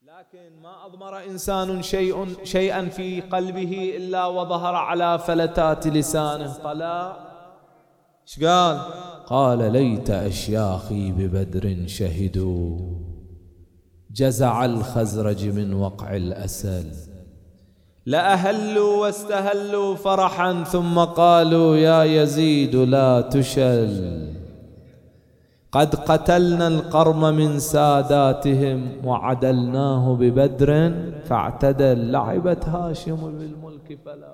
لكن ما أضمر إنسان شيئا في قلبه إلا وظهر على فلتات لسانه. طلع إيش قال؟ قال ليت أشياخي ببدر شهدوا جزع الخزرج من وقع الأسل، لأهلوا واستهلوا فرحا ثم قالوا يا يزيد لا تشل، قد قتلنا القرم من ساداتهم وعدلناه ببدر فاعتدل، لعبت هاشم بالملك فلا.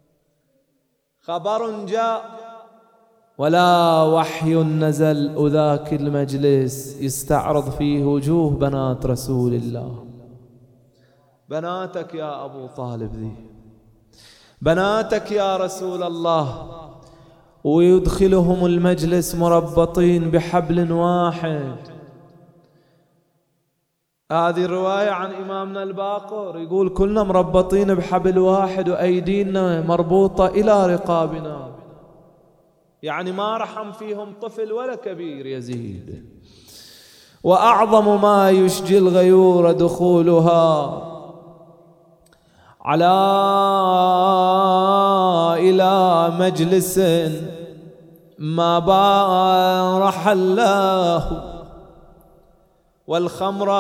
خبر جاء ولا وحي نزل، وذاك المجلس يستعرض فيه وجوه بنات رسول الله. بناتك يا أبو طالب ذي، بناتك يا رسول الله، ويدخلهم المجلس مربطين بحبل واحد. هذه الرواية عن إمامنا الباقر، يقول كلنا مربطين بحبل واحد وأيدينا مربوطة إلى رقابنا، يعني ما رحم فيهم طفل ولا كبير يزيد. وأعظم ما يشجي الغيور دخولها على إلى مجلس ما بارح الله، والخمر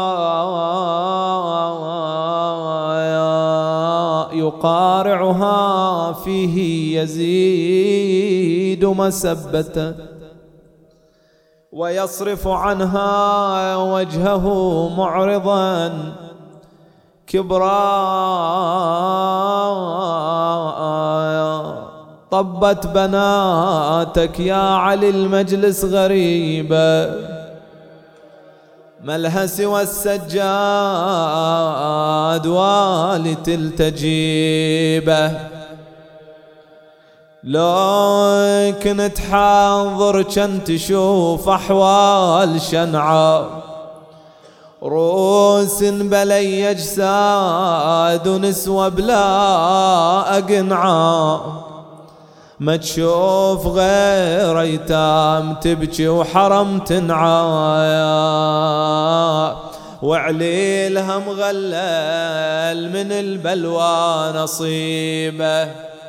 يقارعها فيه يزيد مسبة، ويصرف عنها وجهه معرضا كبرا. طبت بناتك يا علي المجلس غريبة، ملها سوى السجاد ولتلتجيبه. لو كنت حاضر كنت تشوف أحوال شنعاء، روس بلي أجساد ونسوى بلا أقنعاء، ما تشوف غير أيتام تبكي وحرم تنعايا، وعليلها مغلل من البلوى نصيبه.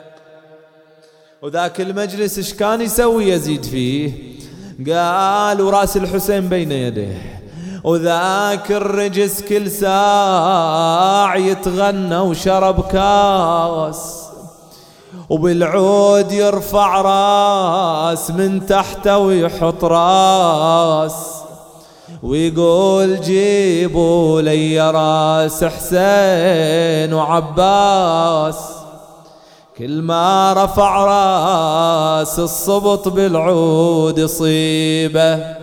وذاك المجلس ايش كان يسوي يزيد فيه؟ قال وراس الحسين بين يديه، وذاك الرجس كل ساع يتغنى وشرب كاس، وبالعود يرفع راس من تحته ويحط راس، ويقول جيبوا لي راس حسين وعباس. كل ما رفع راس الصبط بالعود يصيبه،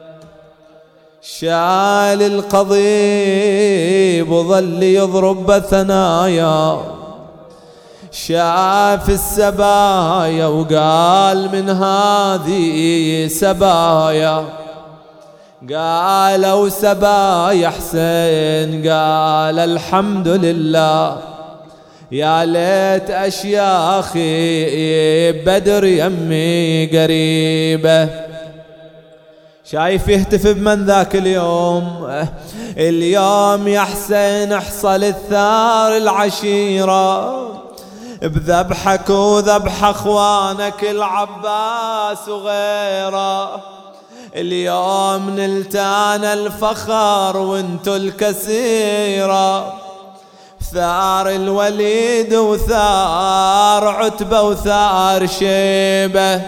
شال القضيب وظل يضرب بثنايا، شاف السبايا وقال من هذه سبايا، قالوا سبايا حسين، قال الحمد لله، يا ليت أشياخي بدر يمي قريبة. شايف يهتف بمن ذاك اليوم؟ اليوم يا حسين احصل الثار العشيرة بذبحك وذبح اخوانك العباس وغيره. اليوم نلتانا الفخر وانتو الكسيرة، ثار الوليد وثار عتبة وثار شيبة،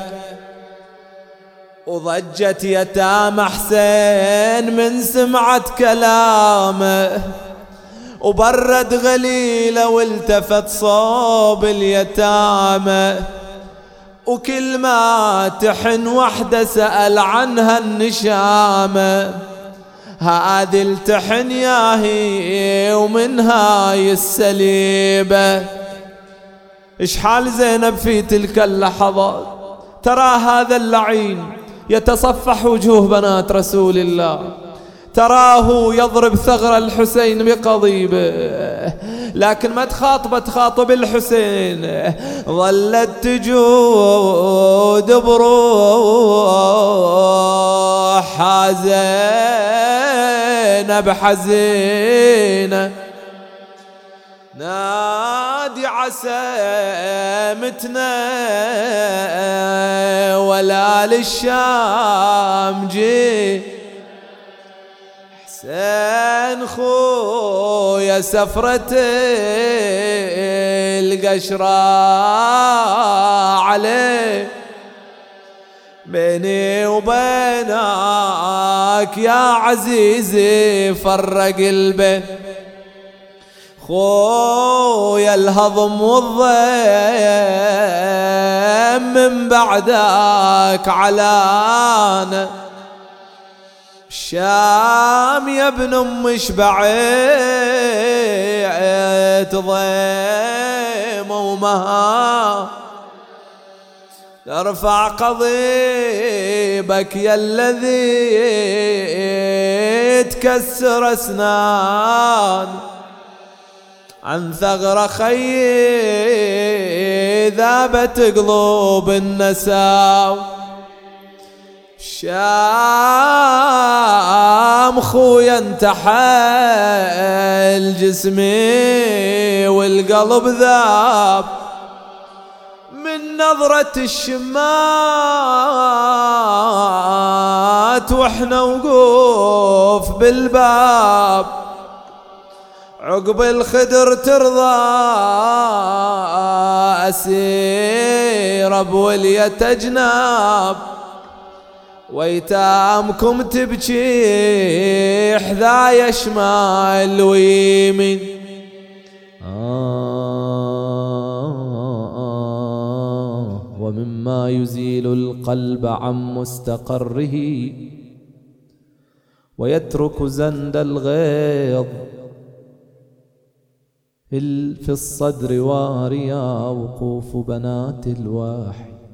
وضجت يتامى حسين من سمعت كلامه، وبرد غليله والتفت صوب اليتامى، وكل ما تحن وحده سأل عنها النشامة، هذه التحن ياهي ومن هاي السليبة. إيش حال زينب في تلك اللحظات؟ ترى هذا اللعين يتصفح وجوه بنات رسول الله، تراه يضرب ثغر الحسين بقضيبه، لكن ما تخاطب الحسين. ظلت تجود بروحها زينب حزينة، نادي عسامتنا ولا للشام جي، حسين خويا سفرة القشرة عليه، بيني وبينك يا عزيزي فرق البين، خويا الهضم والضيم من بعدك علانا، الشام يا ابن ام شبعت ضيم ومها، ترفع قضيبك يا الذي تكسر اسنان، عن ثغر خيي ذابت قلوب النساو، شام خويا انتحل جسمي والقلب ذاب، من نظرة الشمات واحنا وقوف بالباب، عقب الخدر ترضى أسير بولية أجناب، ويتامكم تبكي حذايا شمال ويمين. ومما يزيل القلب عن مستقره ويترك زند الغيظ في الصدر واريا وقوف بنات الواحد،